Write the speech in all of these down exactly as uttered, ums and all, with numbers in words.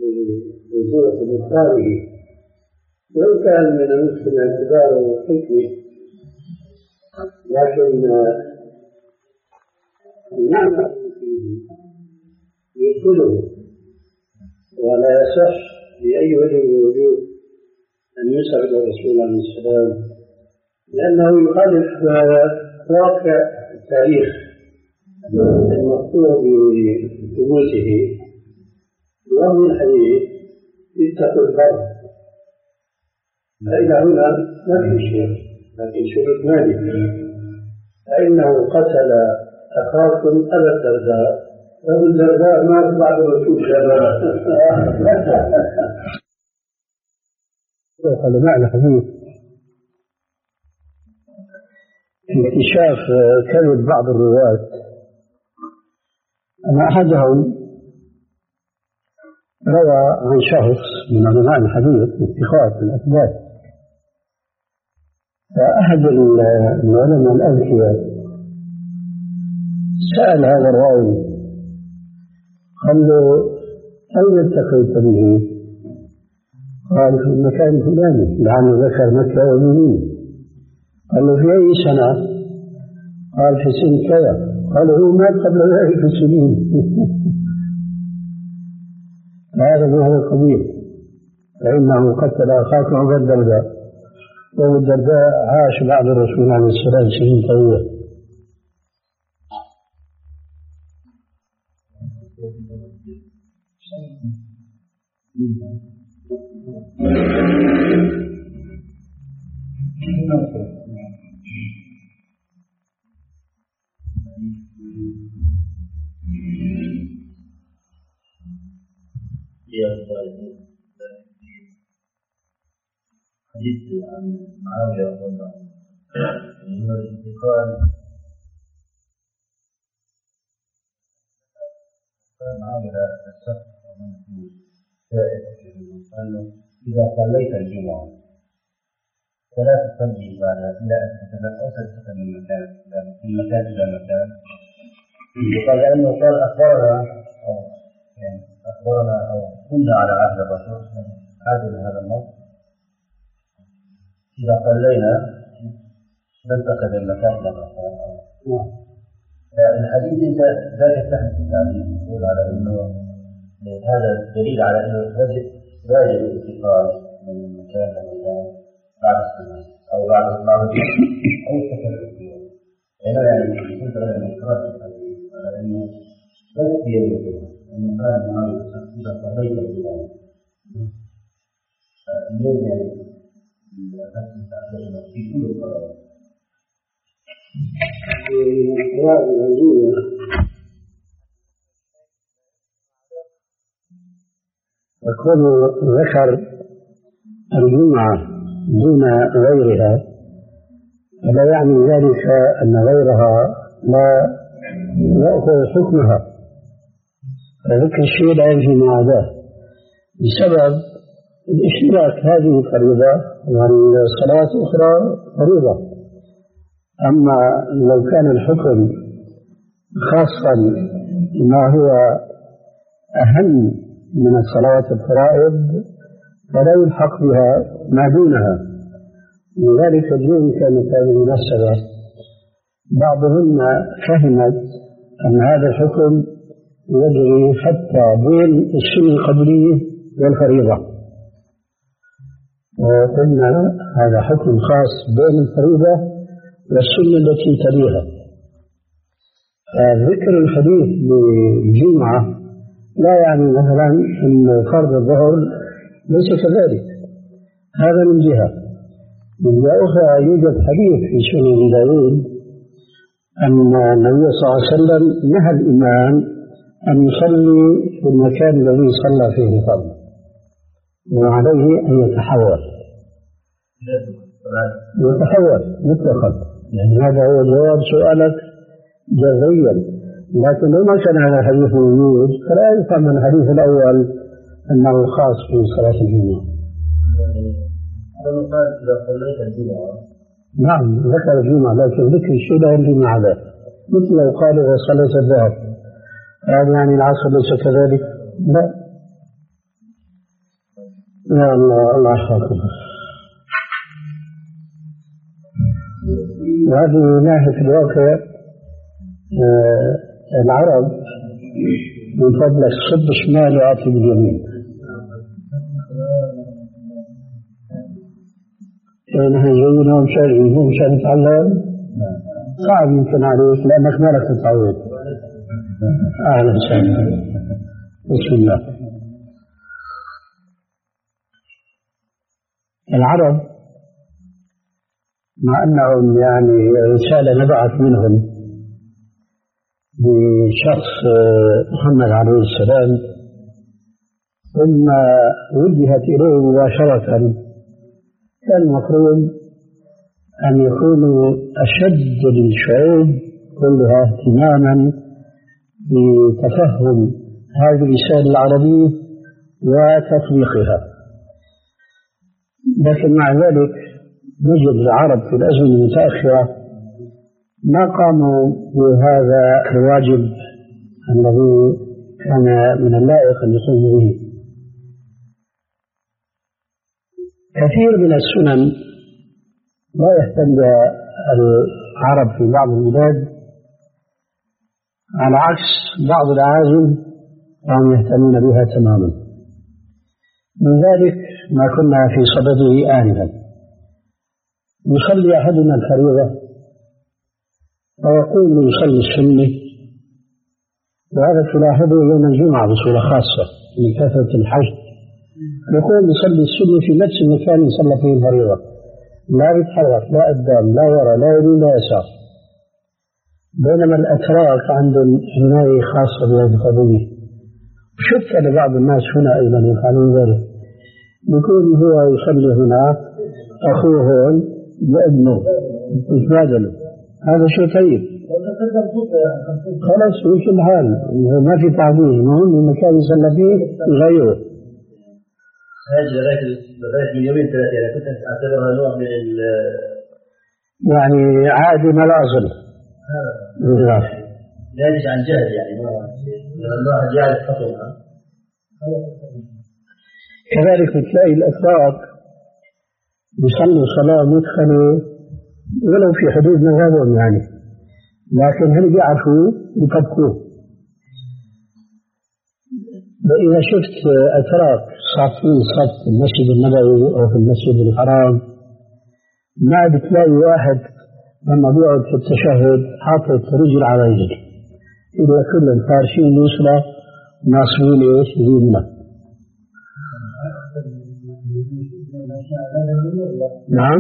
بوضوح بإخباره، وإن كان من الممكن اعتباره حكمي، لكن المعنى فيه يدخله، ولا يصح بأي وجه من الوجوه أن يسعد الرسول عليه السلام، لأنه يخالف واقع التاريخ المقطوع بثبوته. ومن الحديث اتقوا البر، فإلى هنا ما في شيء، لكن شروط مالك، فإنه قتل أخاكم أبا الدرداء، أبو الدرداء مات بعد الرسول شباب. هذا معنى حديث انكشاف كذب بعض الرواة، أن أحدهم روى عن شخص من علماء الحديث اتخاذ الأثبات، فأحد العلماء الأذكياء سأل هذا الراوي قال له: أين التقيت به؟ قال: في المكان الفلاني، لعله ذكر مكة ومدينة. قال له: في أي سنة؟ قال: في سنة كذا. قال: هو مات قبل ذلك بسنين. هذا من هذا القبيل، فإنه قتل أخاك أبا الدرداء، وأبو الدرداء عاش بعد الرسول عليه السلام سنين طويلة. حديث عن معاوية رضي الله عنه هو الانتقال معاوية السفر ومن سائر أنه إذا صليت الجمعة فلا تصلي بعدها إلا أن تتنقل من مكان من مكان إلى مكان. وقال لأنه قال أخبرنا أو يعني أخبرنا أو كنا على عهد الرسول هذا هذا النص: إذا صلينا ننتقل من مكان إلى مكان. الحديث أنت ذاك التحديث التعليم يقول على أنه هذا دليل على أنه واجب واجب الانتقال من مكان إلى مكان بعد السنة أو بعد بعد أو التكلم فيه. هنا يعني كنت على الانتقال على أنه بس يجب أنه كان معه إذا صليت الجمعة اليوم يعني في كل القرآن. يكون ذكر الجمعة دون غيرها، فلا يعني ذلك أن غيرها لا يأخذ حكمها، فذكر الشيء لا ينفي مع ذلك بسبب الاشتراك. هذه فريضة والصلاة أخرى فريضة. أما لو كان الحكم خاصا ما هو أهم من الصلاة الفرائض فلا يلحق بها ما دونها. لذلك اليوم كانت هذه المسألة بعضهن فهمت أن هذا الحكم يجري حتى بين السنة القبلية والفريضة، وقلنا هذا حكم خاص بين الفريضة والسنة التي تليها. ذكر الحديث بالجمعة لا يعني مثلا أن فرض الظهر ليس كذلك، هذا من جهة. من جهة أخرى يوجد حديث في سنن داود أن النبي صلى الله عليه وسلم نهى الإمام أن يصلي في المكان الذي صلى فيه الفرض، وعليه أن يتحول يتحول مطلقا. يعني هذا هو جواب سؤالك جذريا. لكن لو ما كان هذا الحديث موجود فلا يفهم من الحديث الأول أنه خاص في صلاة الجمعة. إذا صليت الجمعة نعم ذكر الجمعة، لكن ذكر الشيء لا ينفي مع ذلك. مثل لو قال إذا صليت الظهر هذا يعني العصر ليس كذلك؟ لا، يا الله الله يحفظكم. وهذه من ناحية الواقع آه العرب من فضلك صب شمال وأعطي باليمين. نحن جايين مشان مشان نتعلم صعب يمكن عليك لأنك ما لك تتعود. أهلا وسهلا. بسم الله. العرب مع أنهم يعني رسالة نبعث منهم بشخص محمد عليه السلام ثم وجهت إليه مباشرة، كان المفروض أن يكونوا أشد الشعوب كلها اهتماما بتفهم هذه الرسالة العربية وتطبيقها، لكن مع ذلك نجد العرب في الأزمنة المتأخرة ما قاموا بهذا الواجب الذي كان من اللائق أن يقوموا به. كثير من السنن لا يهتم بها العرب في بعض البلاد، على عكس بعض الأعاجم هم يهتمون بها تماما. من ذلك ما كنا في صدده آنفا، يصلي أحدنا الفريضة ويقوم يصلي السنة، وهذا تلاحظه يوم الجمعة بصورة خاصة من كثرة الحج، يقوم يصلي السنة في نفس المكان يصلى فيه الفريضة، لا يتحرك لا قدام لا وراء لا يمين لا يسار. بينما الأتراك عندهم عناية خاصة بهذه القضية. شفت لبعض الناس هنا أيضا يفعلون ذلك، يكون هو يصلي هنا أخوه هون لابنه يتبادلوا، هذا شيء طيب خلاص في كل حال ما في تعديل، المهم المكان يصلى فيه يغيره. هذه لغاية من يومين ثلاثة يعني كنت أعتبرها نوع من ال يعني عادي ما لا أصل ناتج عن جهل، يعني ما الله جعل خطوها. كذلك بتلاقي الأتراك يصلوا صلاة مدخلة ولو في حدود مذهبهم يعني، لكن هل بيعرفوا يطبقوه. وإذا شفت أتراك صافين صف في المسجد النبوي أو في المسجد الحرام، ما بتلاقي واحد لما بيقعد في التشهد حاطط رجل على رجل، إذا كلهم فارشين يسرى ناصبين إيش يمنى. نعم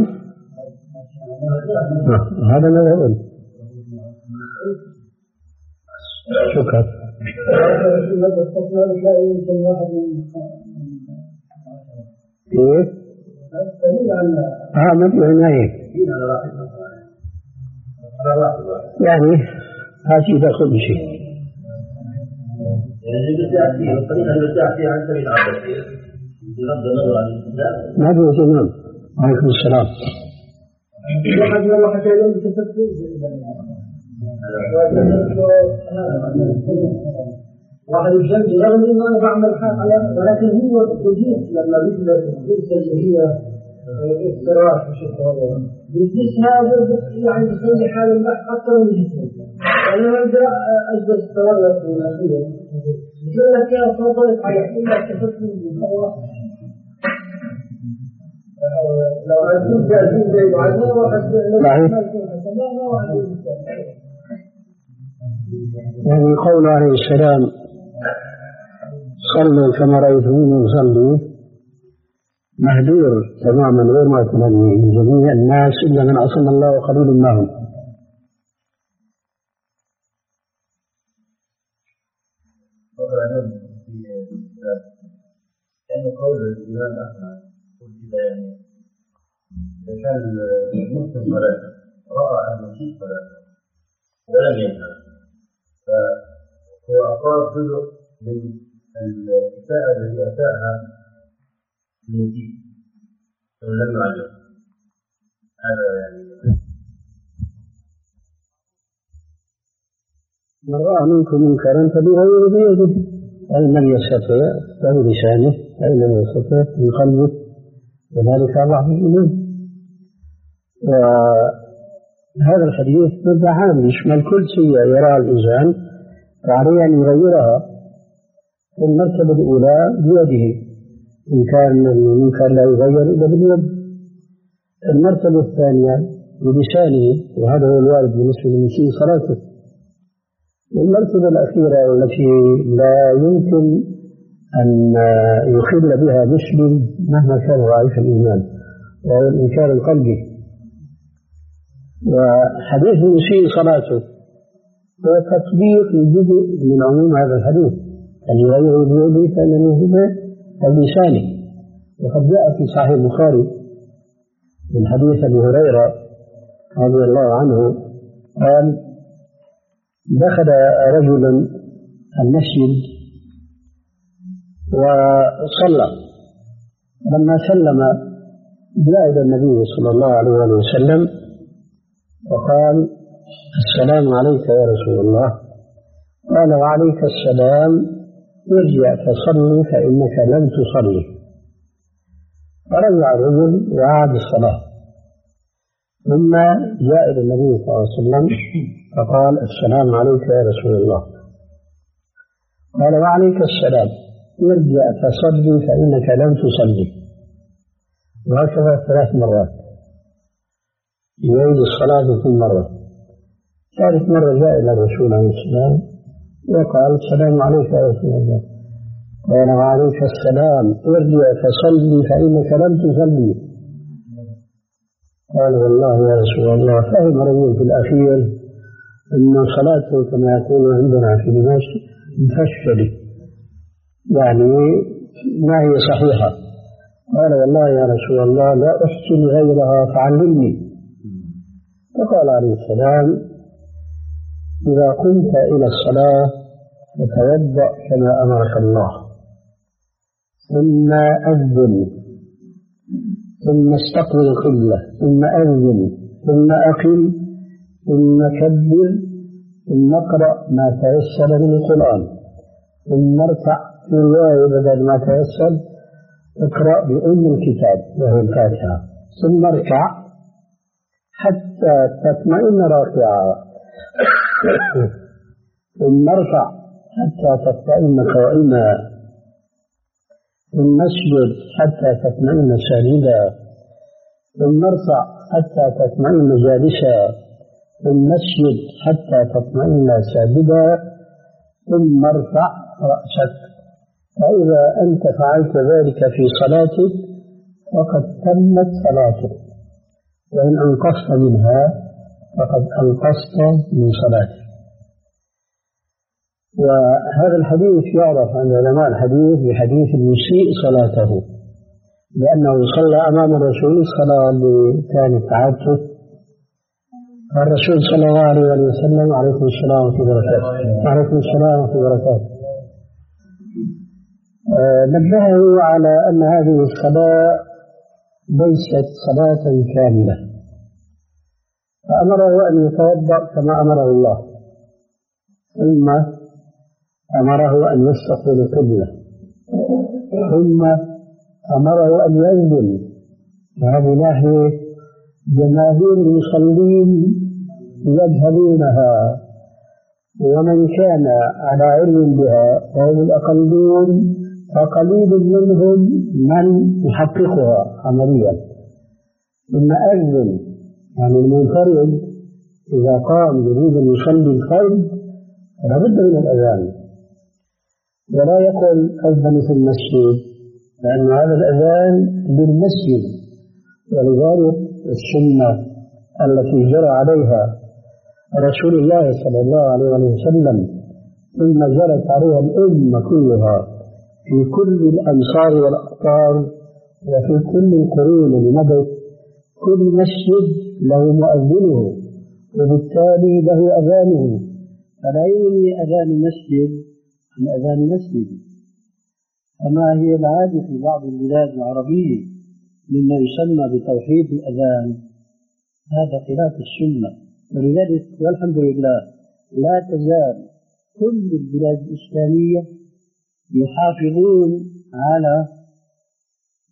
هذا ما يقول. شكرا. ايه؟ اه ما في عناية يعني هاتي ده كل شيء. ما في اهتمام. عليكم السلام. واحد والله حتى يوم تفكر واحد الجنب رغم ان انا بعمل حاجه، ولكن هو التوجيه لما بيجي الجلسه اللي هي افتراش وشيء بيجلس هذا يعني بيسوي حاله البحث حتى لو يجلس انا ارجع اجلس تورط من الاخير يقول لك يا فضلت على كل تفكر بالله لو عندك جاهزين زي بعضنا واحد يعني قول عليه السلام صلوا كما رأيتموني أصلي مهدور تماما غير معتمد من جميع الناس إلا من عصم الله وقليل ما هم. كأنه قول الإمام أحمد يعني كان المسلم صلاة رأى أن في صلاة ولم ينهى، فهو أصاب جزء من الإساءة التي أساءها من جيد ولم يعلم. هذا يعني من رأى منكم منكرا فبغير بيده، أي من يستطيع فبلسانه فإن لم يستطع من قلبه وذلك أضعف الإيمان. وهذا الحديث مبدأ عام يشمل كل شيء يرى الإنسان وعليه أن يغيرها. المرتبة الأولى بيده إن كان المنكر لا يغير إلا باليد. المرتبة الثانية بلسانه وهذا هو الوارد بالنسبة لمسيء صلاته. المرتبة الأخيرة التي لا يمكن أن يخل بها مسلم مهما كان ضعيف الإيمان وهو الإنكار القلبي. وحديث مسيء صلاته هو تطبيق جزء من عموم هذا الحديث أن يغير بيده فإنه هو اللسان. وقد جاء في صحيح البخاري من حديث أبي هريرة رضي الله عنه قال دخل رجل المسجد وصلى. لما سلم جاء إلى النبي صلى الله عليه وسلم وقال السلام عليك يا رسول الله. قال وعليك السلام ارجع فصلي فإنك لم تصلي. فرجع الرجل وعاد الصلاة. ثم جاء إلى النبي صلى الله عليه وسلم فقال السلام عليك يا رسول الله. قال وعليك السلام ارجع فصلي فإنك لم تصلي. وهكذا ثلاث مرات يعيد الصلاة كل مرة. ثالث مرة جاء إلى الرسول عليه السلام وقال السلام عليك يا رسول الله. قال وعليك السلام ارجع فصلي فإنك لم تصلي. قال والله يا رسول الله فهم رجل في الأخير أن صلاته كما يقول عندنا في دمشق مفشلة يعني ما هي صحيحة. قال والله يا رسول الله لا أحسن غيرها فعلمني. فقال عليه السلام إذا قمت إلى الصلاة فتوضأ كما أمرك الله ثم أذن ثم استقبل القبلة ثم أذن ثم أقم ثم كبر ثم اقرأ ما تيسر من القرآن ثم اركع في رواية بدل ما تيسر اقرأ بأم الكتاب وهو الفاتحة ثم اركع حتى تطمئن راكعا ثم اركع حتى تطمئن قائما ثم اسجد حتى تطمئن ساجدا ثم ارفع حتى تطمئن جالسا ثم اسجد حتى تطمئن ساجدا ثم ارفع رأسك. فإذا أنت فعلت ذلك في صلاتك فقد تمت صلاتك وإن أنقصت منها فقد أنقصت من صلاتك. وهذا الحديث يعرف عند علماء الحديث بحديث المسيء صلاته لأنه صلى أمام الرسول الصلاة اللي كانت عادته. الرسول صلى الله عليه وسلم عليكم السلام ورحمة الله وبركاته عليكم السلام ورحمة الله وبركاته نبهه على أن هذه الصلاة ليست صلاة كاملة فأمره أن يتوضأ كما أمره الله ثم أمره أن يستقبل القبلة ثم أمره أن يأذن. وهذه ناحية جماهير المصلين يجهلونها ومن كان على علم بها وهم الأقلون فقليل منهم من يحققها عمليا. ثم أذن يعني المنفرد إذا قام يريد أن يصلي الفرد لابد من الأذان ولا يقول أذن في المسجد لأن هذا الأذان للمسجد. ولذلك السنة التي جرى عليها رسول الله صلى الله عليه وسلم ثم جرت عليها الأمة كلها في كل الأمصار والأقطار وفي كل القرون المضت كل مسجد له مؤذنه وبالتالي له أذانه. فلا يغني أذان مسجد عن أذان مسجد كما هي العادة في بعض البلاد العربية مما يسمى بتوحيد الأذان. هذا خلاف السنة. ولذلك والحمد لله لا تزال كل البلاد الإسلامية يحافظون على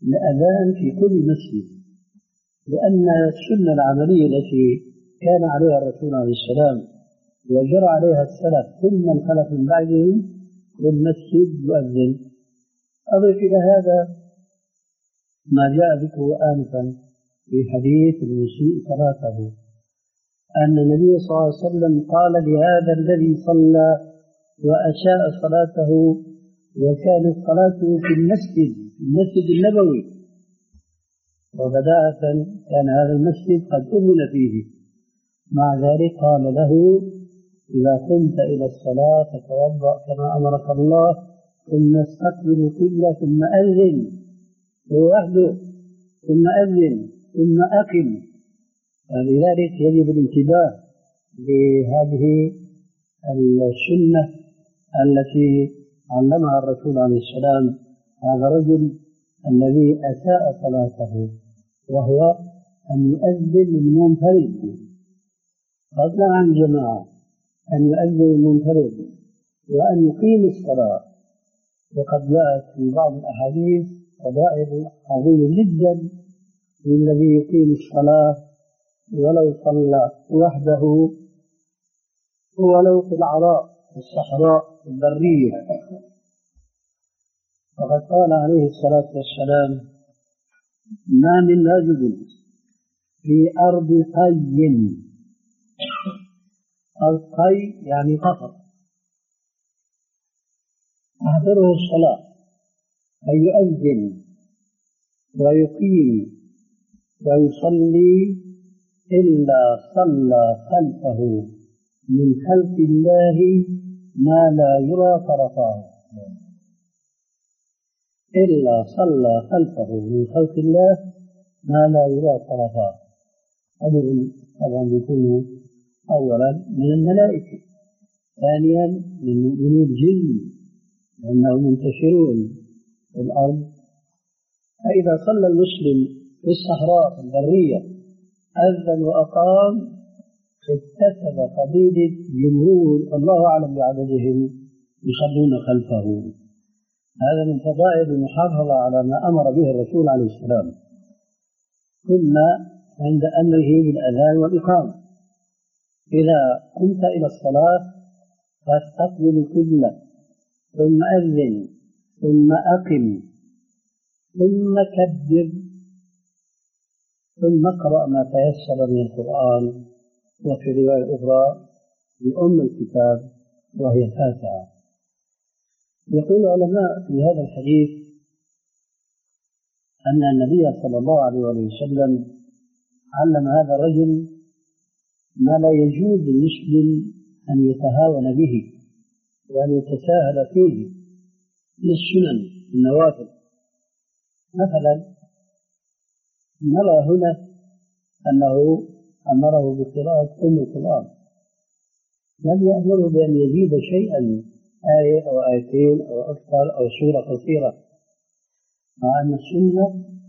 الأذان في كل مسجد، لأن السنة العملية التي كان عليها الرسول عليه السلام وجرى عليها السلف ثم الخلف من بعدهم والمسجد يؤذن. أضف إلى هذا ما جاء ذكره آنفا في حديث المسيء صلاته، أن النبي صلى الله عليه وسلم قال لهذا الذي صلى وأساء صلاته وكانت صلاته في المسجد في المسجد النبوي، وبداءة كان هذا المسجد قد أمن فيه، مع ذلك قال له إذا قمت إلى الصلاة فتوضأ كما أمرك الله ثم استقبل القبلة ثم أذن وحده ثم أذن ثم أقم. فلذلك يجب الانتباه لهذه السنة التي علمها الرسول عليه السلام هذا الرجل الذي أساء صلاته، وهو أن يؤذن المنفرد فضلا عن جماعة، أن يؤذن المنفرد وأن يقيم الصلاة. وقد جاءت في بعض الأحاديث فضائل عظيمة جدا للذي يقيم الصلاة ولو صلى وحده ولو في العراء في الصحراء البرية. وقد قال عليه الصلاة والسلام ما من رجل في أرض قي، القي يعني قفر، أحضره الصلاة أن يؤذن ويقيم ويصلي إلا صلى خلفه من خلق الله ما لا يرى طرفاه، إلا صلى خلفه من خلق الله ما لا يرى طرفاه. هذا طبعا يكون أولا من الملائكة، ثانيا من مؤمني الجن لأنهم منتشرون في الأرض. فإذا صلى المسلم في الصحراء في البرية أذن وأقام اكتسب فضيلة جمهور الله أعلم بعددهم يصلون خلفه. هذا من فضائل المحافظة على ما أمر به الرسول عليه السلام. كنا عند أمره بالأذان والإقامة، إذا قمت إلى الصلاة فاستقبل القبلة ثم أذن ثم أقم ثم كبر ثم اقرأ ما تيسر من القرآن، وفي رواية أخرى بأم الكتاب وهي الفاتحة. يقول العلماء في هذا الحديث أن النبي صلى الله عليه وسلم علم هذا الرجل ما لا يجوز للمسلم أن يتهاون به وأن يتساهل فيه من السنن النوافل. مثلا نرى هنا أنه أمره بقراءة أم القرآن، لم يأمره بأن يزيد شيئا آية أو آيتين أو أكثر أو سورة قصيرة، مع أن السنة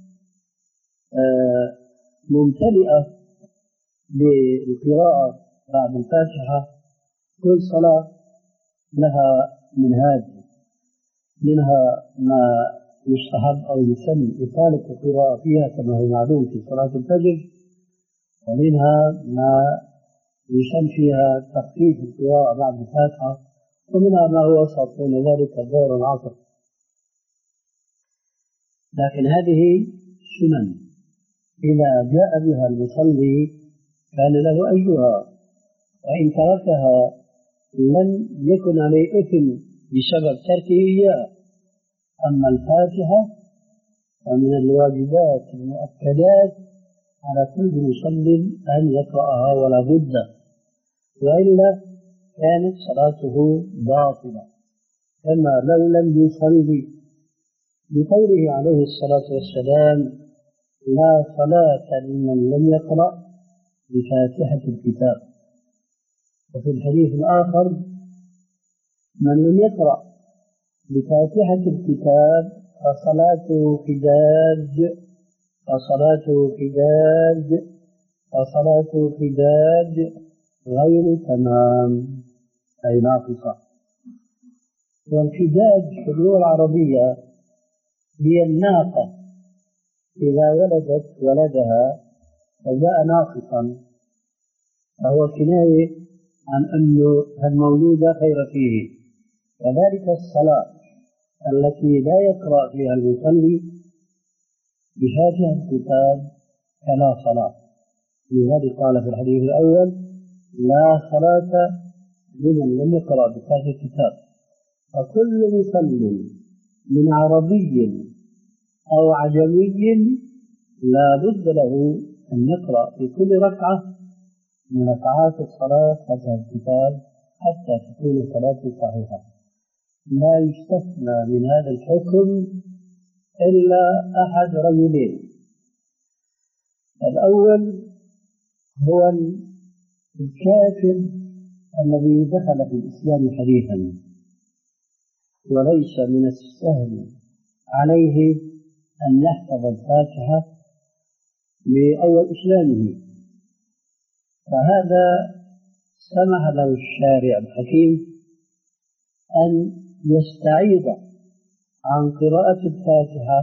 آه ممتلئة بالقراءة بعد الفاتحة. كل صلاة لها منهاج، منها ما يستحب أو يسن إطالة القراءة فيها كما هو معلوم في صلاة الفجر، ومنها ما يسن فيها تخفيف القراءة بعد الفاتحة، ومنها ما هو وسط بين ذلك الظهر والعصر. لكن هذه سنن إذا جاء بها المصلي كان له أجرها، وإن تركها لم يكن عليه إثم بسبب تركه إياه. أما الفاتحة فمن الواجبات المؤكدات على كل مصل أن يقرأها ولا بد، وإلا كانت صلاته باطلة كما لو لم يصلي، بقوله عليه الصلاة والسلام لا صلاة لمن لم يقرأ بفاتحة الكتاب. وفي الحديث الآخر من لم يقرأ بفاتحة الكتاب فصلاته خداج فصلاته خداج فصلاته خداج غير تمام أي ناقصة. والخداج في اللغة العربية هي الناقة إذا ولدت ولدها فجاء ناقصا فهو كناية عن أنه المولود خير فيه. كذلك الصلاة التي لا يقرأ فيها المصلي بفاتحة الكتاب فلا صلاة. لذلك قال في الحديث الأول: لا صلاة لمن لم يقرأ بفاتحة الكتاب. فكل مصلي من عربي أو عجمي لا بد له أن يقرأ في كل ركعة من ركعات الصلاة فاتحة الكتاب حتى تكون الصلاة صحيحة. لا يستثنى من هذا الحكم إلا أحد رجلين: الأول هو الكافر الذي دخل في الإسلام حديثا وليس من السهل عليه أن يحفظ الفاتحة لأول إسلامه، فهذا سمح له الشارع الحكيم أن يستعيض عن قراءة الفاتحة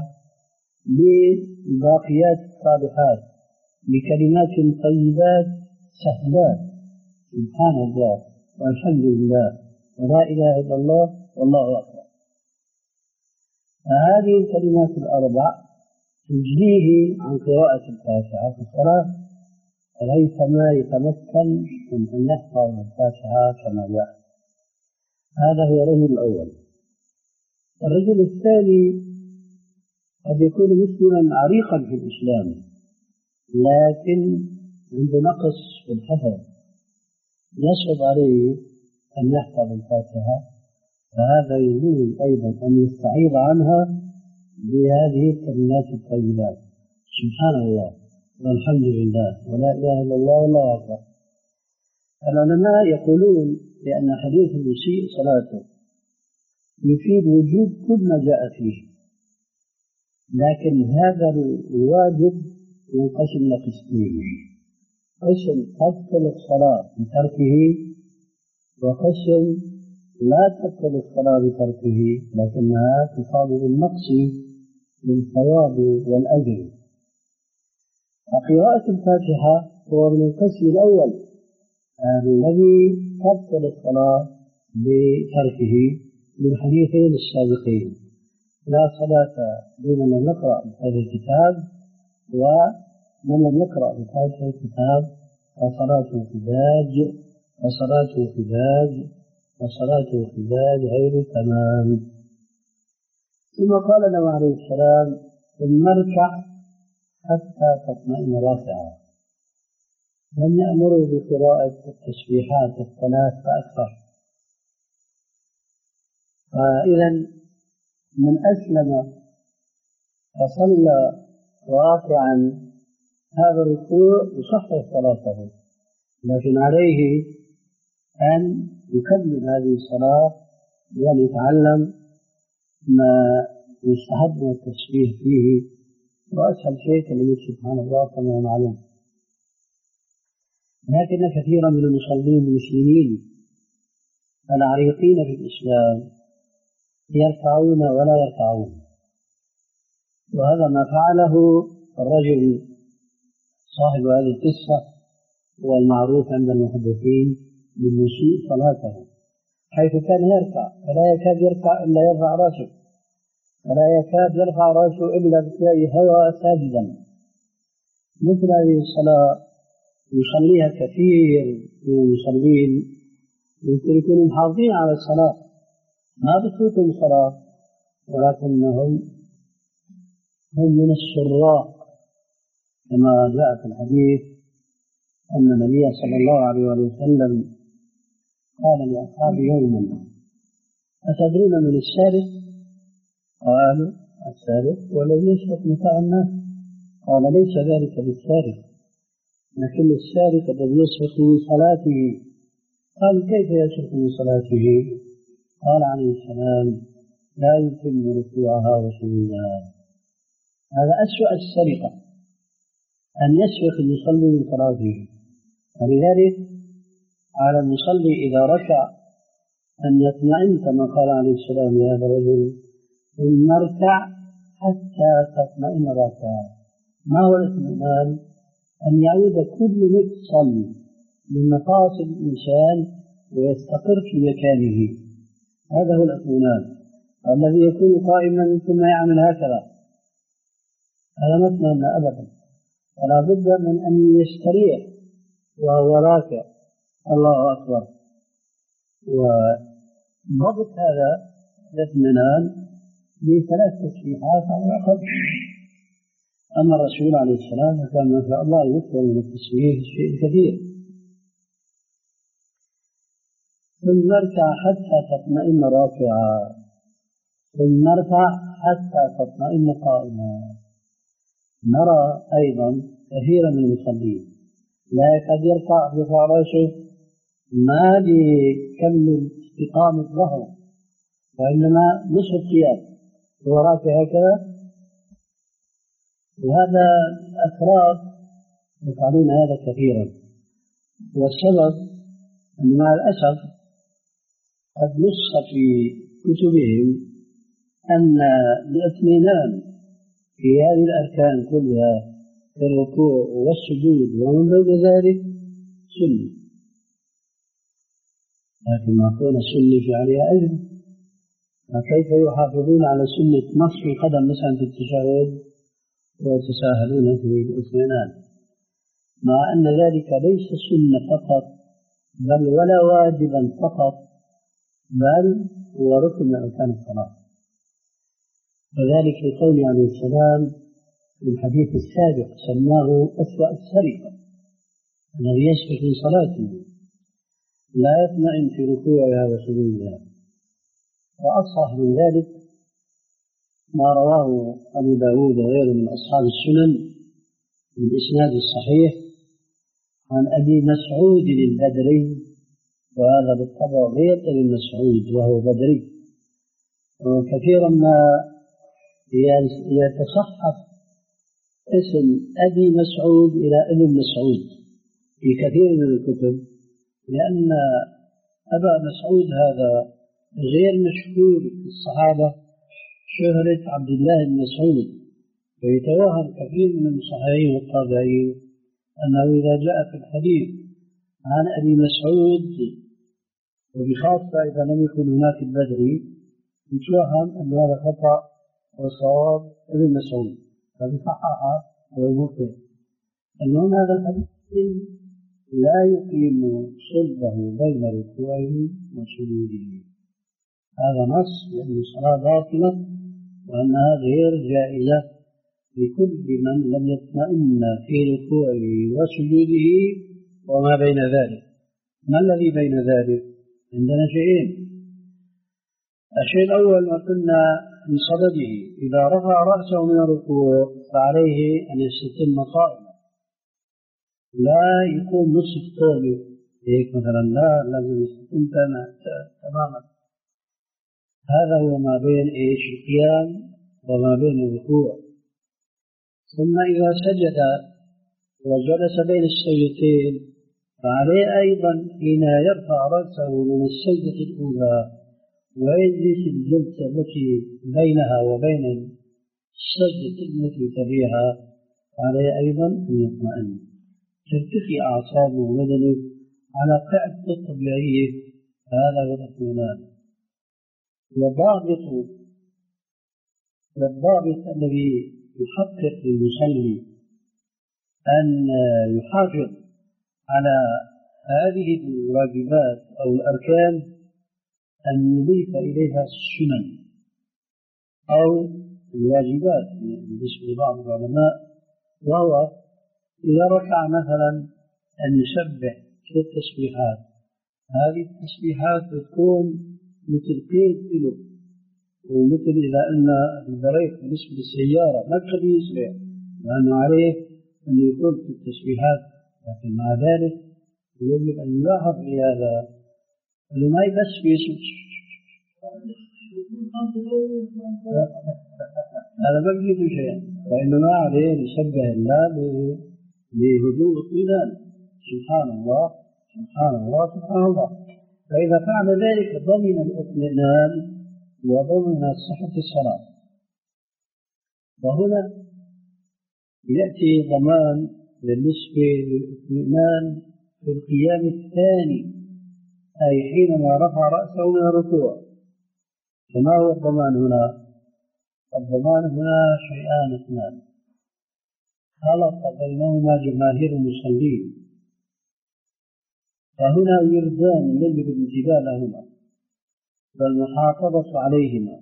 بباقيات الصالحات بكلمات طيبات سهلات: سبحان الله والحمد لله ولا إله إلا الله والله أكبر. فهذه الكلمات الأربع تجليه عن قراءة الفاتحة في الصلاة، وليس ما يتمكن من أن يحفظ الفاتحة كما جاء. هذا هو الرجل الأول. الرجل الثاني قد يكون مسلما عريقا في الإسلام لكن عنده نقص في الحفظ، يصعب عليه أن يحفظ الفاتحة، فهذا يجوز أيضا أن يستعيض عنها بهذه الكلمات الطيبات: سبحان الله والحمد لله ولا إله إلا الله والله أكبر. العلماء يقولون بأن حديث المسيء صلاته يفيد وجود كل ما جاء فيه، لكن هذا الواجب ينقسم إلى قسمين: قسم تبطل الصلاة بتركه، وقسم لا تبطل الصلاة بتركه لكنها تصاب بالنقص بالثواب والأجر. فقراءة الفاتحة هو من القسم الأول الذي تبطل الصلاة بتركه للحديثين السابقين: لا صلاة لمن لم يقرأ بفاتحة الكتاب، ومن لم يقرأ بفاتحة الكتاب فصلاته خداج وصلاته خداج وصلاته خداج غير تمام. ثم قال له عليه السلام: ثم اركع حتى تطمئن راكعا. لم يأمروا بقراءة التسبيحات الثلاث فأكثر. فإذا من أسلم فصلى راكعا هذا الركوع يصحح صلاته، لكن عليه أن يكمل هذه الصلاة بأن يتعلم ما يستحب من التسبيح فيه، وأسهل شيء كلمة سبحان الله كما هو معلوم. لكن كثيرا من المصلين المسلمين العريقين في الإسلام يرفعون ولا يرفعون، وهذا ما فعله الرجل صاحب هذه القصة والمعروف عند المحدثين بالمسيء صلاته، حيث كان يرفع فلا يكاد يرفع إلا يرفع رأسه، فلا يكاد يرفع رأسه إلا بتلاقي هوى ساجدا. مثل هذه الصلاة يصليها كثير من المصلين، يمكن يكونوا محافظين على الصلاة ما بتفوتهم الصلاة، ولكنهم هم من السراء، كما جاء في الحديث أن النبي صلى الله عليه وسلم قال لأصحابه يوما: أتدرون من السارق؟ قالوا: السارق والذي يسرق متاع الناس. قال: ليس ذلك بالسارق، لكن السارق الذي يسرق من صلاته. قال: كيف يسرق من صلاته؟ قال عليه السلام: لا يتم ركوعها وسجودها. هذا أسوأ السرقة، أن يسرق المصلي من صلاته. ولذلك على المصلي إذا ركع أن يطمئن كما قال عليه السلام لهذا الرجل: ثم اركع حتى تطمئن راكعا. ما هو الاطمئنان؟ أن يعود كل مفصل من مفاصل الإنسان ويستقر في مكانه، هذا هو الاطمئنان. الذي يكون قائما ثم يعمل هكذا هذا ما اطمئن أبدا، ولا بد من أن يستريح وهو راكع. الله أكبر. وضبط هذا الاطمئنان بثلاث تسبيحات على الأقل. أما الرسول عليه السلام كان ما شاء الله يكثر من التسبيح شيء كثير. ثم اركع حتى تطمئن راكعا، ثم ارفع حتى تطمئن قائما. نرى أيضا كثيرا من المصلين لا يكاد يرفع يرفع رأسه ما لكمل استقامة ظهره، وإنما نصف القيام هو راكع هكذا. وهذا الأفراد يفعلون هذا كثيرا، والسبب أن مع الأسف قد نص في كتبهم أن الاطمئنان في هذه الأركان كلها في الركوع والسجود ومن دون ذلك سنة، لكن ما كان السنة في عليها أجر. فكيف يحافظون على سنة نصف القدم مثلا في التشهد ويتساهلون في الاطمئنان، مع أن ذلك ليس سنة فقط بل ولا واجبا فقط، بل هو ركن من أركان الصلاة. وذلك لقوله عليه السلام في الحديث السابق سماه أسوأ السرقة، الذي يسبق من صلاته لا يطمئن في ركوعها وسجودها. وأصح من ذلك ما رواه أبو داود وغيره من أصحاب السنن بالإسناد الصحيح عن أبي مسعود البدري، وهذا بالطبع غير ابن مسعود وهو بدري. وكثيرا ما يتصحف اسم أبي مسعود إلى ابن مسعود في كثير من الكتب، لأن أبا مسعود هذا غير مشهور في الصحابة شهرة عبد الله بن مسعود، ويتوهم كثير من المصححين والطابعين أنه إذا جاء في الحديث عن أبي مسعود وبخاصة إذا لم يكن هناك البدري يتوهم أن هذا خطأ وصواب ابن مسعود، فبصححه ويبطل. المهم هذا الحديث لا يقيم صلبه بين ركوعه وسجوده، هذا نص لأن الصلاة باطلة وأنها غير جائزة لكل من لم يطمئن في ركوعه وسجوده وما بين ذلك. ما الذي بين ذلك؟ عندنا شيئين. الشيء الأول ما قلنا من صدده، إذا رفع رأسه من الركوع فعليه أن يستتم قائما، لا يكون نصف طوله هيك مثلا، لا لازم يستتم تماما. هذا هو ما بين إيش القيام وما بين الركوع. ثم إذا سجد وجلس بين السجدتين فعليه أيضا حين يرفع رأسه من السجدة الأولى ويجلس الجلسة التي بينها وبين السجدة التي تليها عليه أيضا أن يطمئن، ترتخي أعصابه وبدنه على قاعدة طبيعية. هذا هو الاطمئنان. والضابط والضابط الذي يحقق للمصلي أن يحافظ على هذه الواجبات أو الأركان أن يضيف إليها السنن أو الواجبات بالنسبة لبعض العلماء، وهو إذا ركع مثلا أن يسبح في التسبيحات. هذه التسبيحات تكون مثل قيد له، ومثل إذا أن البريق بالنسبة للسيارة ما تخليه يسرع، لأنه عليه أن يكون في التسبيحات. لكن مع ذلك يجب أن يلاحظ في هذا أنه ما يبس في هذا ما بيجيب شيئا، وإنما عليه يسبح الله بهدوء اطمئنان، سبحان الله سبحان الله سبحان الله. فإذا فعل ذلك ضمن الاطمئنان وضمن صحة الصلاة. وهنا يأتي ضمان بالنسبة للاطمئنان في القيام الثاني، أي حينما رفع رأسه من الركوع. فما هو الضمان هنا؟ الضمان هنا شيئان اثنان خلط بينهما جماهير المصلين، فهنا وردان يجب الانتباه لهما والمحافظة عليهما.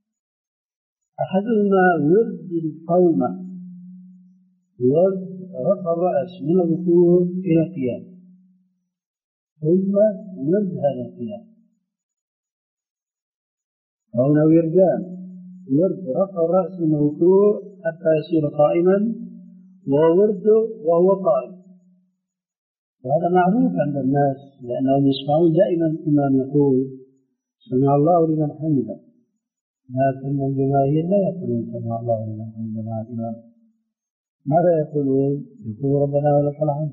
أحدهما ورد القومة، ورد رفع الرأس من الركوع إلى القيام، ثم ورد هذا القيام. هنا وردان، ورد رفع الرأس من الركوع حتى يصير قائما، وورد وهو قائم. وهذا معروف عند الناس لأنهم يسمعون دائما الإمام يقول سمع الله لمن حمده، لكن الجماهير لا يقولون سمع الله لمن حمده مع الإمام. ماذا يقولون؟ يقولون ربنا ولك الحمد.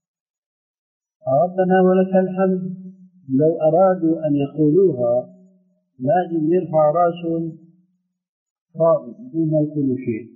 ربنا ولك الحمد لو أرادوا أن يقولوها لازم يرفع رأسهم صائب بدون ما يقولوا شيء،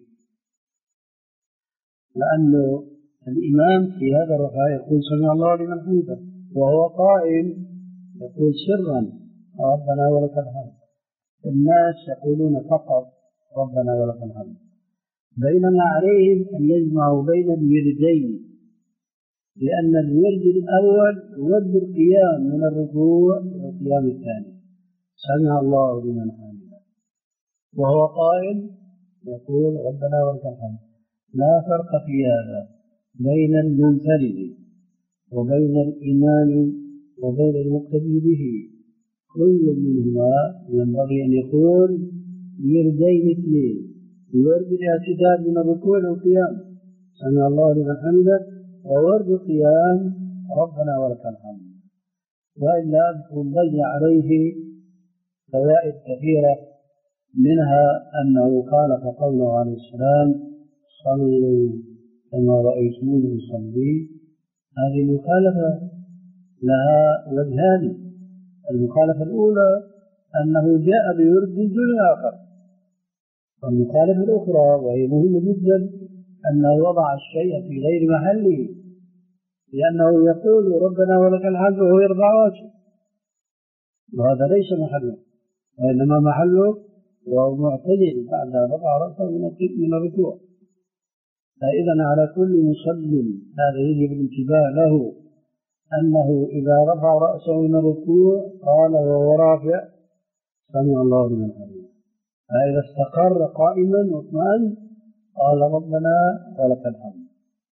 لأنه الإمام في هذا الركعة يقول سمع الله لمن حمده، وهو قائم يقول سرا ربنا ولك الحمد. الناس يقولون فقط ربنا ولك الحمد، بينما عليهم أن يجمعوا بين الوردين، لأن الورد الأول ورد القيام من الركوع إلى القيام الثاني، سمع الله لمن حمده، وهو قائم يقول ربنا ولك الحمد. لا فرق في هذا بين المنفرد وبين الإمام وبين المقتدي به، كل منهما ينبغي أن يكون وردين اثنين، ورد الاعتدال من الركوع والقيام سمع الله لمن حمده، وورد القيام ربنا ولك الحمد، وإلا تضيع عليه فوائد كثيرة، منها أنه خالف قوله عليه السلام صلوا كما رأيتموني أصلي. هذه مخالفة لها وجهان. المخالفة الأولى أنه جاء بورد دون آخر، والمخالفة الأخرى وهي مهمة جدا أنه وضع الشيء في غير محله، لأنه يقول ربنا ولك الحمد وهو يرفع رأسه، وهذا ليس محله، وإنما محله وهو معتدل بعد رفع رأسه من الركوع. فإذا على كل مصل هذا يجب الانتباه له، أنه إذا رفع رأسه من الركوع قال وهو رافع سمع الله لمن حمده، فإذا استقر قائما واطمأن قال ربنا ولك الحمد.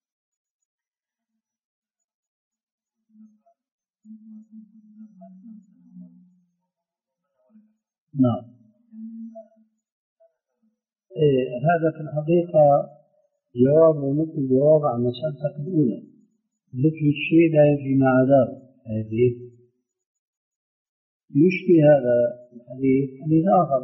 نعم. إيه هذا في الحقيقة جواب مثل جواب عن مسألتك الأولى، ذكر الشيء لا ينفي ما عداه. هذه يشبه هذا الحديث حديث آخر،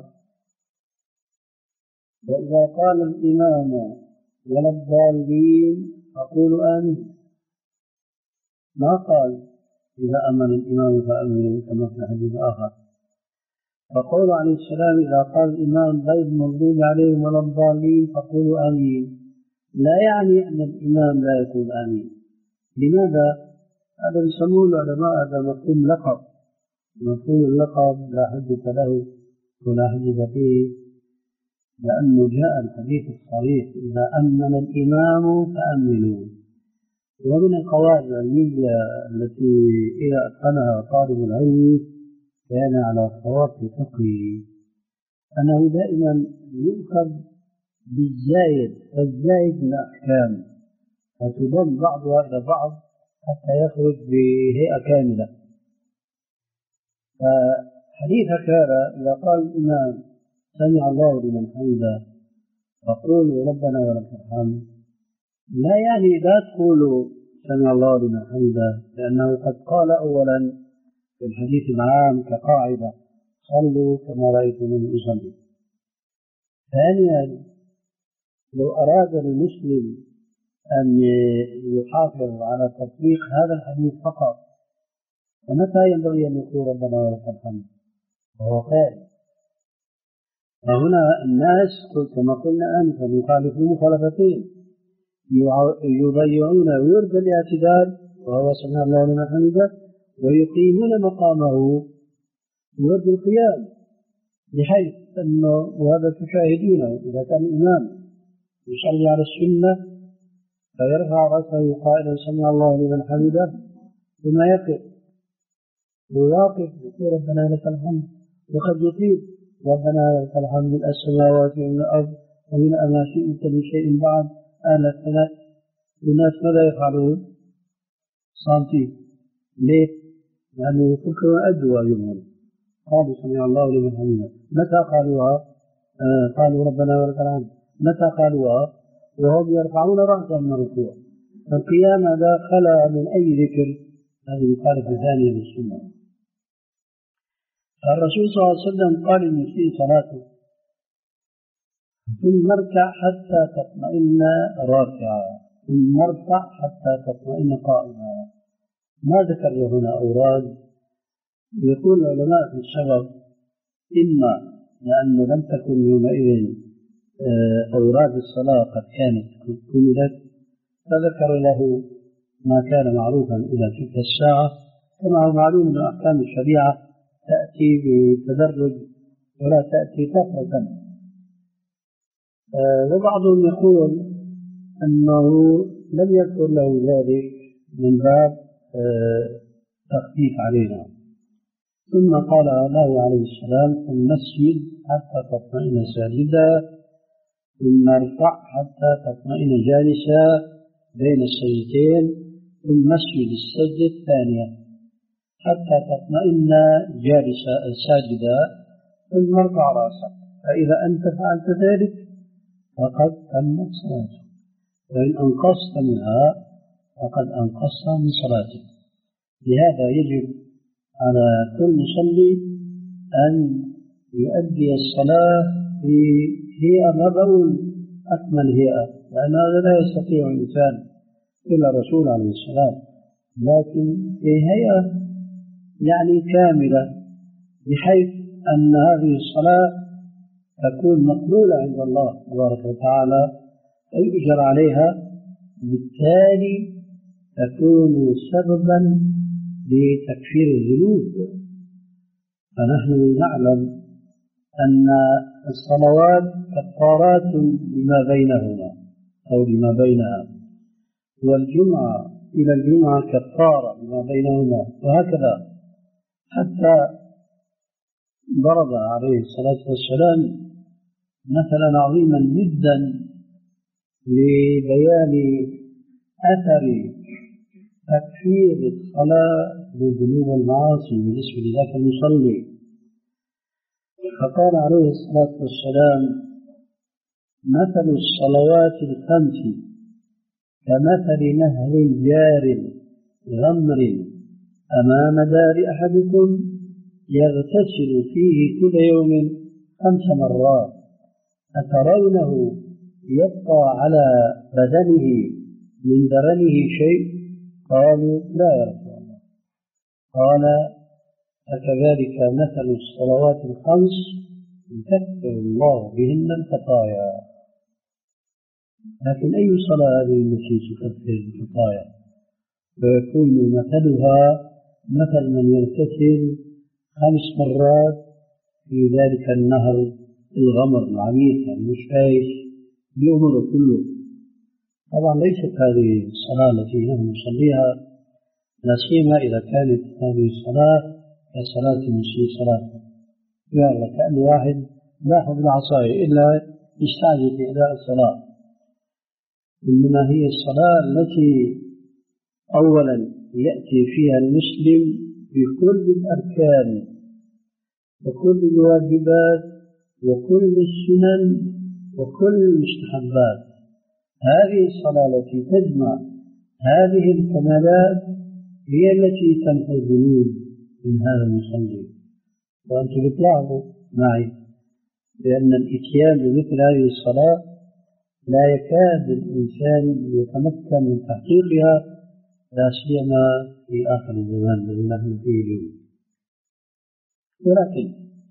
وإذا قال الإمام ولا الضالين فقولوا آمين، ما قال إذا أمن الإمام فأمنوا كما في حديث آخر. فقول عليه السلام إذا قال الإمام غير المغضوب عليهم ولا الضالين فقولوا آمين، لا يعني أن الإمام لا يقول آمين. لماذا؟ هذا يسمون العلماء هذا مفهوم لقب، مفهوم اللقب لا حجة له ولا حجة فيه، لأنه جاء الحديث الصريح إذا أمن الإمام فأمنوا. ومن القواعد العلمية التي إذا أتقنها طالب العلم كان على صواب في فقهه أنه دائما يؤخذ بالزايد، فالزايد من الأحكام فتضم بعضها إلى بعض حتى يخرج بهيئة كاملة. فحديث كان إذا قال الإمام سمع الله لمن حمده فقولوا ربنا ولك الحمد، لا يعني لا تقولوا سمع الله لمن حمده، لأنه قد قال أولا في الحديث العام كقاعدة صلوا كما رأيتموني أصلي. ثانيا لو أراد المسلم أن يحافظ على تطبيق هذا الحديث فقط، فمتى ينبغي أن يقول ربنا ولك الحمد وهو قائل؟ وهنا الناس كما قلنا آنفا يخالفون مخالفتين، يضيعون ورد الاعتدال وهو سمع الله لمن حمده، ويقيمون مقامه ورد القيام، بحيث أنه وهذا تشاهدونه إذا كان الإمام يصلي على السنة فيرفع رأسه قائلا سمع الله لمن حمده، ثم يقف ويواقف يقول ربنا لك الحمد، وقد يطيب ربنا لك الحمد من السماوات ومن الأرض ومن ما شئت من شيء بعد آل الثناء. والناس ماذا يفعلون؟ صامتين. ليه؟ لأنه يفكرون أدوا يومون قالوا سمع الله لمن حمده. متى قالوها؟ آه قالوا ربنا ولك الحمد. متى قالوها؟ وهم يرفعون رأسهم من الركوع. فالقيام هذا خلا من أي ذكر، هذه مخالفة ثانية للسنة. الرسول صلى الله عليه وسلم قال للمسيء صلاته ثم اركع حتى تطمئن راكعا ثم اركع حتى تطمئن قائما. ما ذكر هنا أوراد. يقول العلماء في السبب إما لأنه لم تكن يومئذ أوراد الصلاة قد كانت كملت، فذكر له ما كان معروفا إلى تلك الساعة، كما هو معلوم من أحكام الشريعة تأتي بتدرج ولا تأتي كثرة. وبعضهم يقول أنه لم يذكر له ذلك من باب تخفيف علينا. ثم قال له عليه السلام ثم اسجد حتى تطمئن ساجدا ثم ارفع حتى تطمئن جالسا بين السجدتين ثم اسجد السجدة الثانية حتى تطمئن جالسا ساجدا ثم ارفع راسك. فإذا أنت فعلت ذلك فقد تمت صلاتك، وإن أنقصت منها فقد أنقصت من صلاتك. لهذا يجب على كل مصلي أن يؤدي الصلاة في هيئة ما بقول أكمل هيئة، لأن هذا لا يستطيع الإنسان إلا الرسول عليه السلام، لكن في هيئة يعني كاملة، بحيث أن هذه الصلاة تكون مقبولة عند الله تبارك وتعالى ويؤجر عليها، بالتالي تكون سببا لتكفير الذنوب. فنحن نعلم أن الصلوات كفارات لما بينهما أو لما بينها، والجمعة إلى الجمعة كفارة لما بينهما، وهكذا. حتى ضرب عليه الصلاة والسلام مثلا عظيما جدا لبيان أثر تكفير الصلاة للذنوب والمعاصي بالنسبة لذاك المصلي. فقال عليه الصلاة والسلام مثل الصلوات الخمس كمثل نهر جار غمر أمام دار أحدكم يغتسل فيه كل يوم خمس مرات أترونه يبقى على بدنه من درنه شيء؟ قالوا لا يا رسول الله. قال فكذلك مثل الصلوات الخمس يكفر الله بهن الخطايا. لكن أي صلاة هذه التي تكفر الخطايا؟ فيكون مثلها مثل من يغتسل خمس مرات في ذلك النهر الغمر العميق، يعني مش عايش بأمره كله. طبعا ليست هذه الصلاة التي نحن نصليها، لا سيما إذا كانت هذه الصلاة كصلاة المسيء صلاة، يا الله كأن واحد لاحظ بالعصاية إلا يستعجل في أداء الصلاة. إنما هي الصلاة التي أولا يأتي فيها المسلم بكل الأركان وكل الواجبات وكل السنن وكل المستحبات. هذه الصلاة التي تجمع هذه الكمالات هي التي تمحو الذنوب من هذا المصلي. وأنتم تلاحظوا معي بأن الإتيان بمثل هذه الصلاة لا يكاد الإنسان يتمكن من تحقيقها، لا سيما في آخر الزمان الذي نحن فيه اليوم. ولكن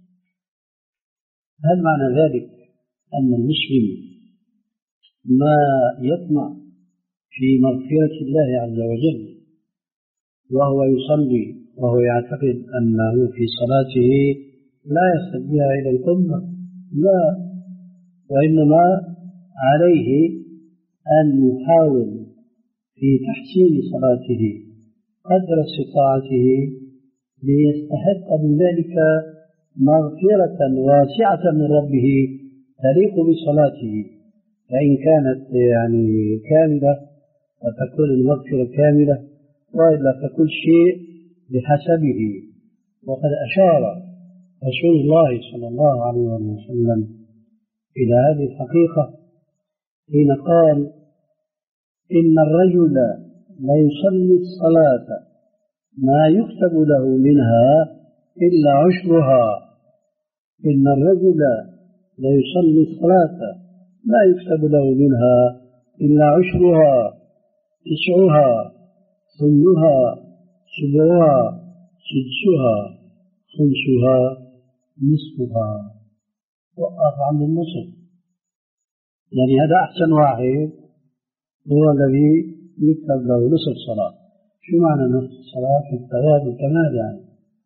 هل معنى ذلك أن المسلم ما يطمع في مغفرة الله عز وجل وهو يصلي وهو يعتقد أنه في صلاته لا يصل بها إلى القمة، لا، وإنما عليه أن يحاول في تحسين صلاته قدر استطاعته ليستحق من ذلك مغفرة واسعة من ربه تليق بصلاته، فإن كانت يعني كاملة فتكون المغفرة كاملة، وإلا فكل شيء بحسبه. وقد أشار رسول الله صلى الله عليه وسلم إلى هذه الحقيقة حين قال: إن الرجل لا يصلي الصلاة ما يكتب له منها إلا عشرها. إن الرجل لا يصلي الصلاة ما يكتب له منها إلا عشرها، تسعها، ثمنها، سبعها، سدسها، خمسها، نصفها. وقف عند النصف، يعني هذا أحسن واحد هو الذي يكتب له نصف صلاة. شو معنى نصف الصلاة؟ في الثواب والكمال يعني.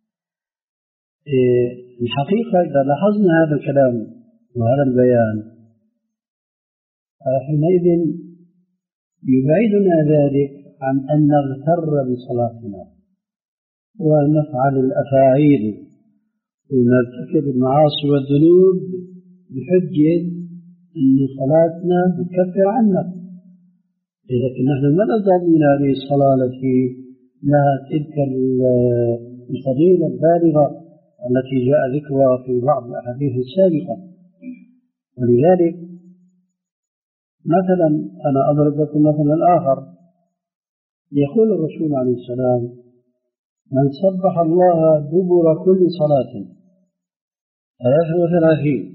إيه الحقيقة إذا لاحظنا هذا الكلام وهذا البيان حينئذ يبعدنا ذلك عن أن نغتر بصلاتنا ونفعل الأفاعيل ونرتكب المعاصي والذنوب بحجة أن صلاتنا بتكفر عنا، لكن نحن ما نظن إلى هذه الصلاة التي لها تلك الفضيلة البالغة التي جاء ذكرها في بعض الأحاديث السابقة. ولذلك مثلا أنا أضرب لكم مثلا آخر، يقول الرسول عليه السلام: من سبح الله دبر كل صلاة ثلاثة وثلاثين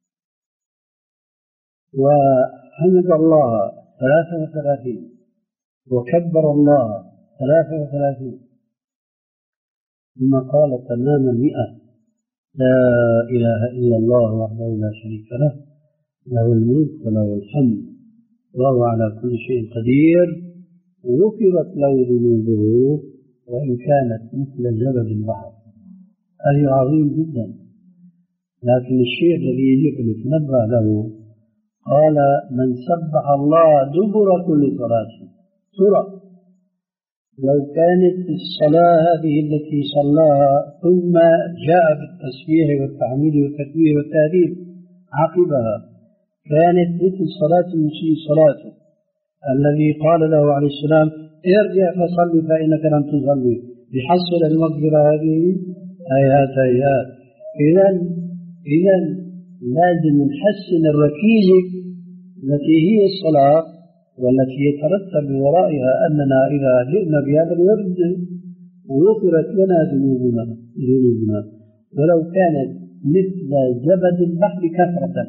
وحمد الله ثلاثة وثلاثين وكبر الله ثلاثة وثلاثين ثم قال تمام المئة: لا إله إلا الله وحده لا شريك له، له الملك وله الحمد وهو على كل شيء قدير، غفرت له ذنوبه وإن كانت مثل جبل البحر. هذه عظيم جدا، لكن الشيء الذي يجب أن نتنبه له قال: من سبح الله دبر كل صلاة. سورة لو كانت الصلاة هذه التي صلاها ثم جاء بالتسبيح والتحميد والتكبير والتهليل عقبها كانت مثل صلاة المسيء صلاته الذي قال له عليه السلام: ارجع فصلي فإنك لم تصلي، لحصل المغفرة هذه هيهات هيهات. إذن إذن لازم نحسن الركيزة التي هي الصلاة والتي يترتب ورائها أننا إذا جئنا بهذا الورد غفرت لنا ذنوبنا ذنوبنا ولو كانت مثل زبد البحر كثرة.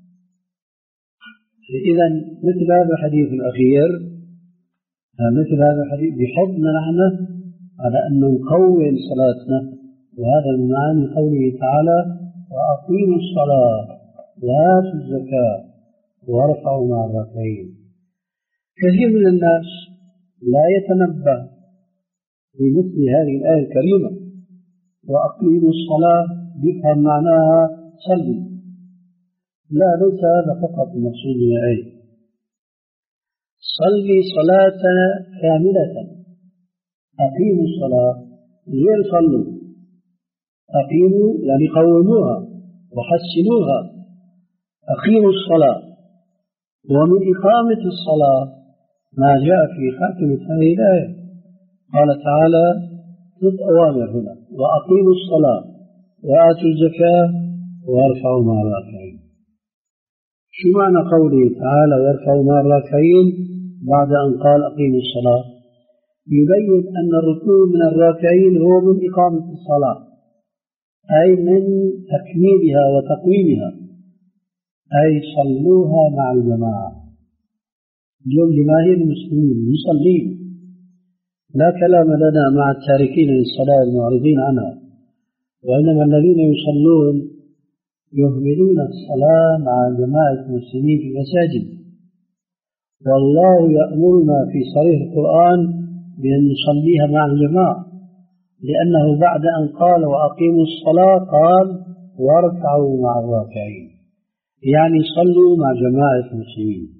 إذا مثل هذا الحديث الأخير، مثل هذا الحديث بحضنا نحن على أن نقوم صلاتنا، وهذا من معاني قوله تعالى: وأقيموا الصلاة وآتوا الزكاة وارفعوا مع الراكعين. كثير من الناس لا يتنبه بمثل هذه الآية الكريمة: وأقيموا الصلاة بفهم معناها صلي. لا، ليس هذا فقط المقصود من الآية. صلي صلاة كاملة. أقيموا الصلاة غير صلوا. أقيموا يعني قوموها وحسنوها. أقيموا الصلاة. ومن إقامة الصلاة ما جاء في خاتمة هذه الآية، قال تعالى ست أوامر هنا: وأقيموا الصلاة وآتوا الزكاة وارفعوا مع الراكعين. شو معنى قوله تعالى وارفعوا مع الراكعين بعد أن قال أقيموا الصلاة؟ يبين أن الركوع من الراكعين هو من إقامة الصلاة، أي من تكميلها وتقويمها، أي صلوها مع الجماعة. اليوم جماهير المسلمين يصلين، لا كلام لنا مع التاركين للصلاة المعرضين عنها، وإنما الذين يصلون يهملون الصلاة مع جماعة المسلمين في المساجد، والله يأمرنا في صريح القرآن بأن نصليها مع الجماعة، لأنه بعد أن قال وأقيموا الصلاة قال واركعوا مع الراكعين، يعني صلوا مع جماعة المسلمين.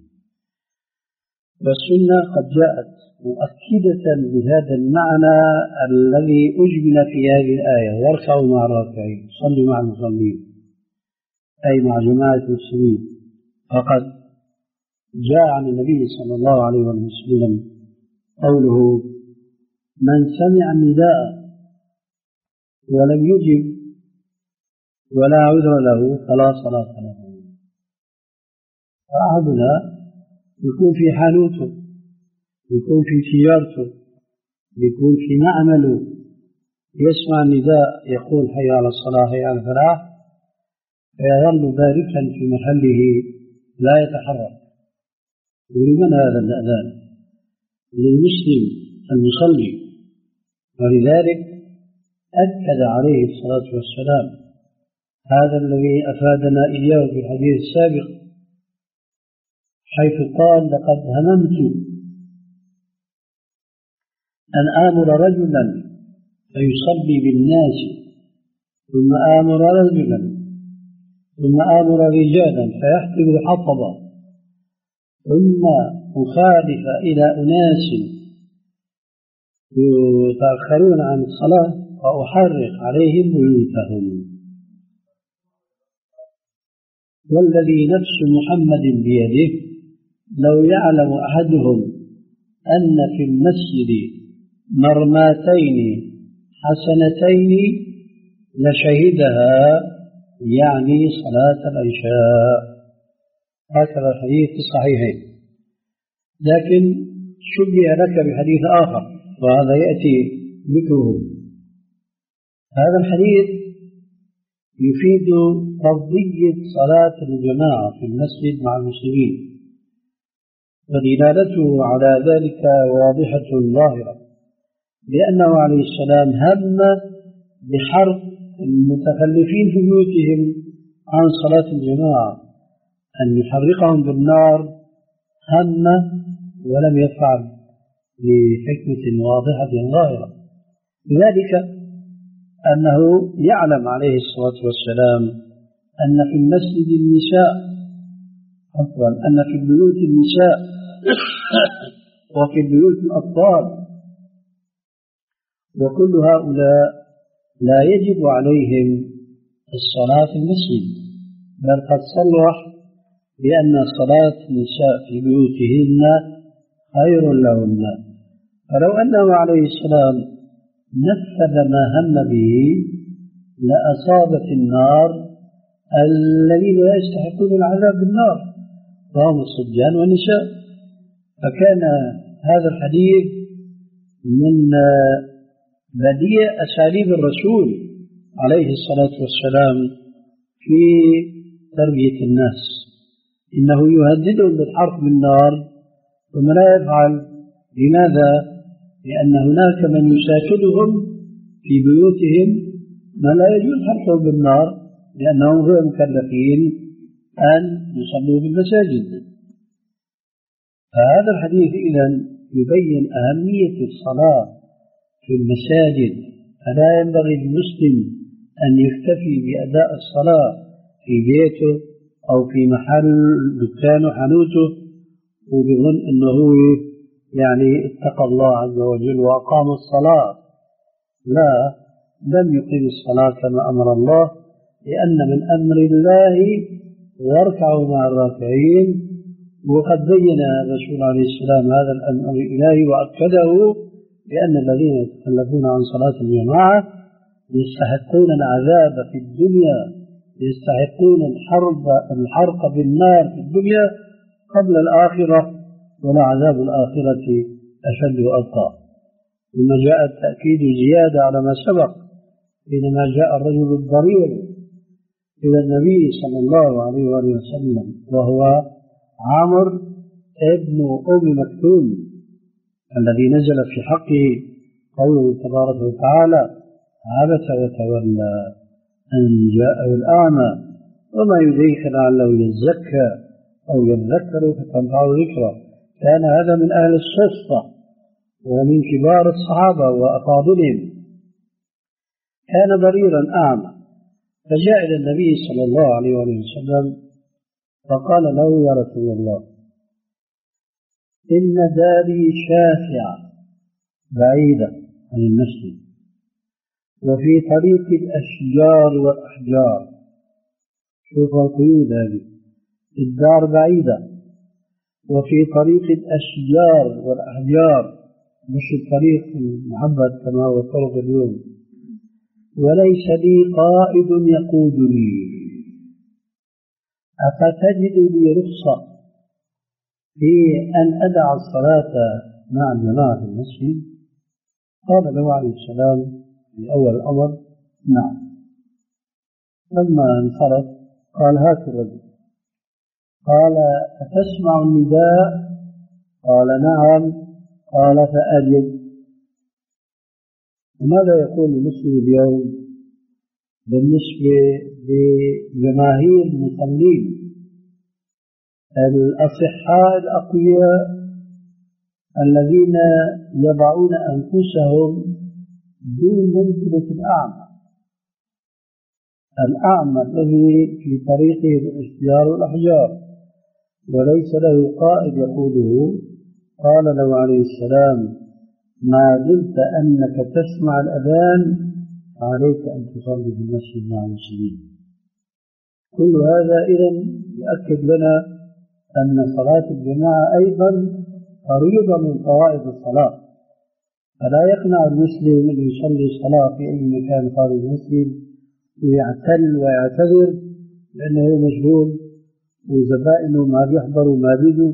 والسنة قد جاءت مؤكدة لهذا المعنى الذي أجمل في هذه الآية، واركعوا مع الراكعين، صلوا مع المصلين أي مع جماعة المسلمين. فقد جاء عن النبي صلى الله عليه وسلم قوله: من سمع النداء ولم يجب ولا عذر له فلا صلاة له. فأحدنا يكون في حانوته، يكون في تجارته، يكون في معمله، يسمع النداء يقول حي على الصلاة حي على الفلاح، فيظل باركا في محله لا يتحرك. ولمن هذا الأذان؟ للمسلم المصلي. ولذلك أكد عليه الصلاة والسلام هذا الذي أفادنا إياه في الحديث السابق، حيث قال: لقد هممت أن آمر رجلا فيصلي بالناس، ثم آمر رجلا، ثم آمر رجالا فيحطب حطبا، ثم أخالف إلى أناس يتأخرون عن الصلاة فأحرق عليهم بيوتهم. والذي نفس محمد بيده لو يعلم أحدهم أن في المسجد مرماتين حسنتين لشهدها، يعني صلاة العشاء. هكذا الحديث في الصحيحين. لكن شبه لك بحديث آخر وهذا يأتي ذكره. هذا الحديث يفيد فرضية صلاة الجماعة في المسجد مع المسلمين، ودلالته على ذلك واضحة ظاهرة، لأنه عليه السلام هم بحرق المتخلفين في بيوتهم عن صلاة الجماعة، أن يحرقهم بالنار، هم ولم يفعل بحكمة واضحة ظاهرة. لذلك أنه يعلم عليه الصلاة والسلام أن في المسجد النساء، عفوا أن في البيوت النساء وفي البيوت الأطفال، وكل هؤلاء لا يجب عليهم الصلاة في المسجد، بل قد صرح بأن صلاة النساء في بيوتهن خير لهن. فلو أنه عليه السلام نفذ ما هم به لأصابت النار الذين لا يستحقون العذاب بالنار، وهم الصبيان والنساء. فكان هذا الحديث من بديع أساليب الرسول عليه الصلاة والسلام في تربية الناس، إنه يهددهم بالحرق بالنار ثم لا يفعل. لماذا؟ لأن هناك من يساكنهم في بيوتهم ما لا يجوز حرقه بالنار، لأنهم غير مكلفين أن يصلوا في المساجد. فهذا الحديث إذن يبين أهمية الصلاة في المساجد، فلا ينبغي للمسلم أن يكتفي بأداء الصلاة في بيته أو في محل دكانه حانوته وبظن أنه يعني اتقى الله عز وجل وأقام الصلاة. لا، لم يقيم الصلاة كما أمر الله، لأن من أمر الله واركعوا مع الراكعين، وقد بين الرسول عليه السلام هذا الأمر الإلهي وأكده بأن الذين يتخلفون عن صلاة الجماعة يستحقون العذاب في الدنيا، يستحقون الحرب الحرق بالنار في الدنيا قبل الآخرة، ولعذاب الآخرة أشد وأبقى. ثم جاء التأكيد زيادة على ما سبق حينما جاء الرجل الضرير إلى النبي صلى الله عليه وآله وسلم وهو عامر ابن أم مكتوم الذي نزل في حقه قوله تبارك وتعالى: عبس وتولى أن جاءه الأعمى وما يدريك لعله يزكى أو يذكر فتنفعه ذكرى. كان هذا من أهل الصفة ومن كبار الصحابة وأفاضلهم، كان ضريرا أعمى، فجاء إلى النبي صلى الله عليه وسلم فقال له: يا رسول الله، إن داري شاسعة بعيدة عن المسجد، وفي طريق الأشجار والأحجار. شوف القيود هذه، الدار بعيدة وفي طريق الأشجار والأحجار، مش الطريق المحبط كما هو الطرق اليوم، وليس لي قائد يقودني، أفتجد لي رخصة في أن أدع الصلاة مع الجماعة في المسجد؟ قال له عليه السلام في أول الأمر: نعم. لما انصرف قال: هات الرجل. قال: أتسمع النداء؟ قال: نعم. قال: فأجب. وماذا يقول المسلم اليوم بالنسبة لجماهير المصلين الأصحاء الأقوياء الذين يضعون أنفسهم دون منزلة الأعمى، الأعمى الذي في طريقه الأشجار والأحجار وليس له قائد يقوده؟ قال له عليه السلام: ما دمت أنك تسمع الأذان عليك أن تصلي في المسجد مع المسلمين. كل هذا إذن يؤكد لنا أن صلاة الجماعة أيضا فريضة من فرائض الصلاة، فلا يقنع المسلم أن يصلي الصلاة في أي مكان خارج المسجد ويعتل ويعتذر لأنه مشغول وزبائنه ما بيحضروا ما بيجوا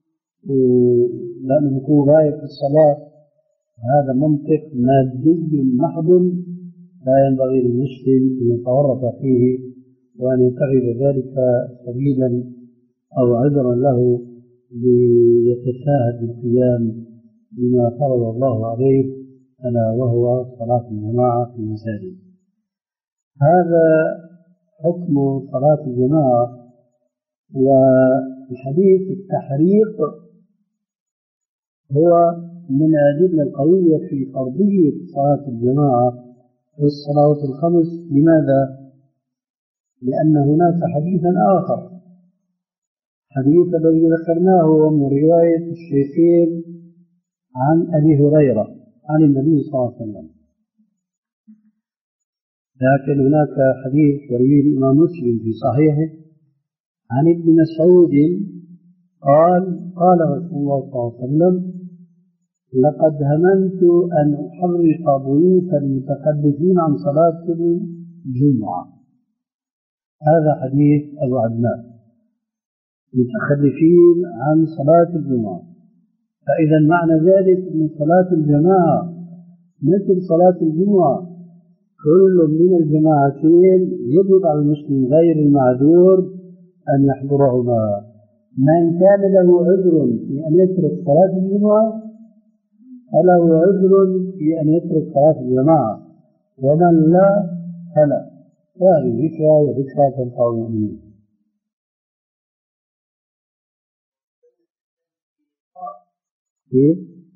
لأنه يكون غايب في الصلاة. هذا منطق مادي محض لا ينبغي للمسلم أن يتورط فيه وأن يتخذ ذلك سبيلا أو عذرا له ليتساهل بالقيام بما فرض الله عليه، ألا وهو صلاة الجماعة في المساجد. هذا حكم صلاة الجماعة. والحديث التحريق هو من الأدلة القوية في فرضية صلاة الجماعة في الصلوات الخمس. لماذا؟ لأن هناك حديثا آخر، حديث الذي ذكرناه من رواية الشيخين عن أبي هريرة عن النبي صلى الله عليه وسلم، لكن هناك حديث يرويه الإمام مسلم في صحيحه عن ابن مسعود قال: قال رسول الله صلى الله عليه وسلم: لقد هممت أن أحرق بيوت المتخلفين عن صلاة الجمعة. هذا حديث أبو عدنان، متخلفين عن صلاة الجمعة. فإذا معنى ذلك أن صلاة الجماعة مثل صلاة الجمعة، كل من الجماعتين يجب على المسلم غير المعذور أن يحضرهما. من كان له عذر في أن يترك صلاة الجمعة فله عذر في أن يترك صلاة الجماعة، ومن لا فلا. وهذه ذكرى وذكرى تنفع المؤمنين. كيف؟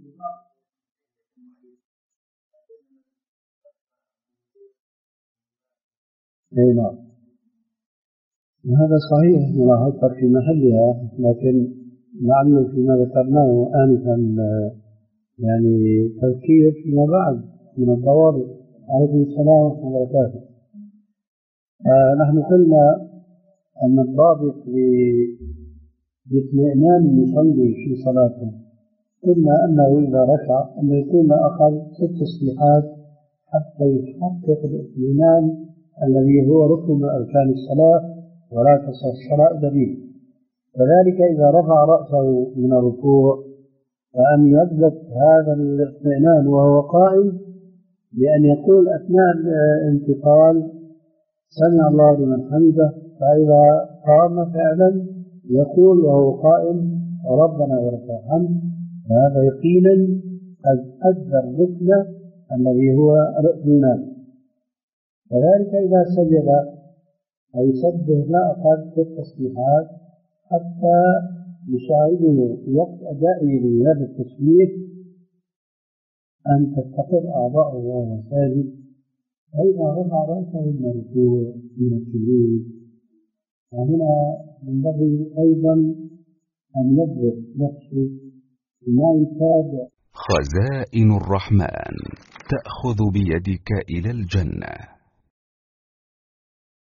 أي نعم، وهذا صحيح ملاحظة في محلها، لكن لعله فيما ذكرناه آنفا يعني تذكير فيما بعد من الضوابط. عليكم السلام ورحمة الله وبركاته. آه نحن قلنا أن الضابط باطمئنان المصلي في صلاته، قلنا أنه إذا ركع أن يكون أقل ست تسبيحات حتى يحقق الاطمئنان الذي هو ركن من أركان الصلاة، ولا تصح الصلاة دليل. كذلك إذا رفع رأسه من الركوع فأن يثبت هذا الاطمئنان وهو قائم بأن يقول أثناء الانتقال: سمع الله لمن حمده. فإذا قام فعلا يقول وهو قائم: ربنا ولك الحمد. هذا يقينا قد أدى الركن الذي هو الاطمئنان. كذلك إذا سجد فيسبح لا أقل ست تسبيحات حتى يساعده في وقت أدائه لهذا التسبيح أن تستقر أعضاؤه وهو ساجد، فإذا رفع رأسه من الركوع من السجود. وهنا ينبغي أيضا أن يضبط نفسه بما يتابع. خزائن الرحمن تأخذ بيدك إلى الجنة.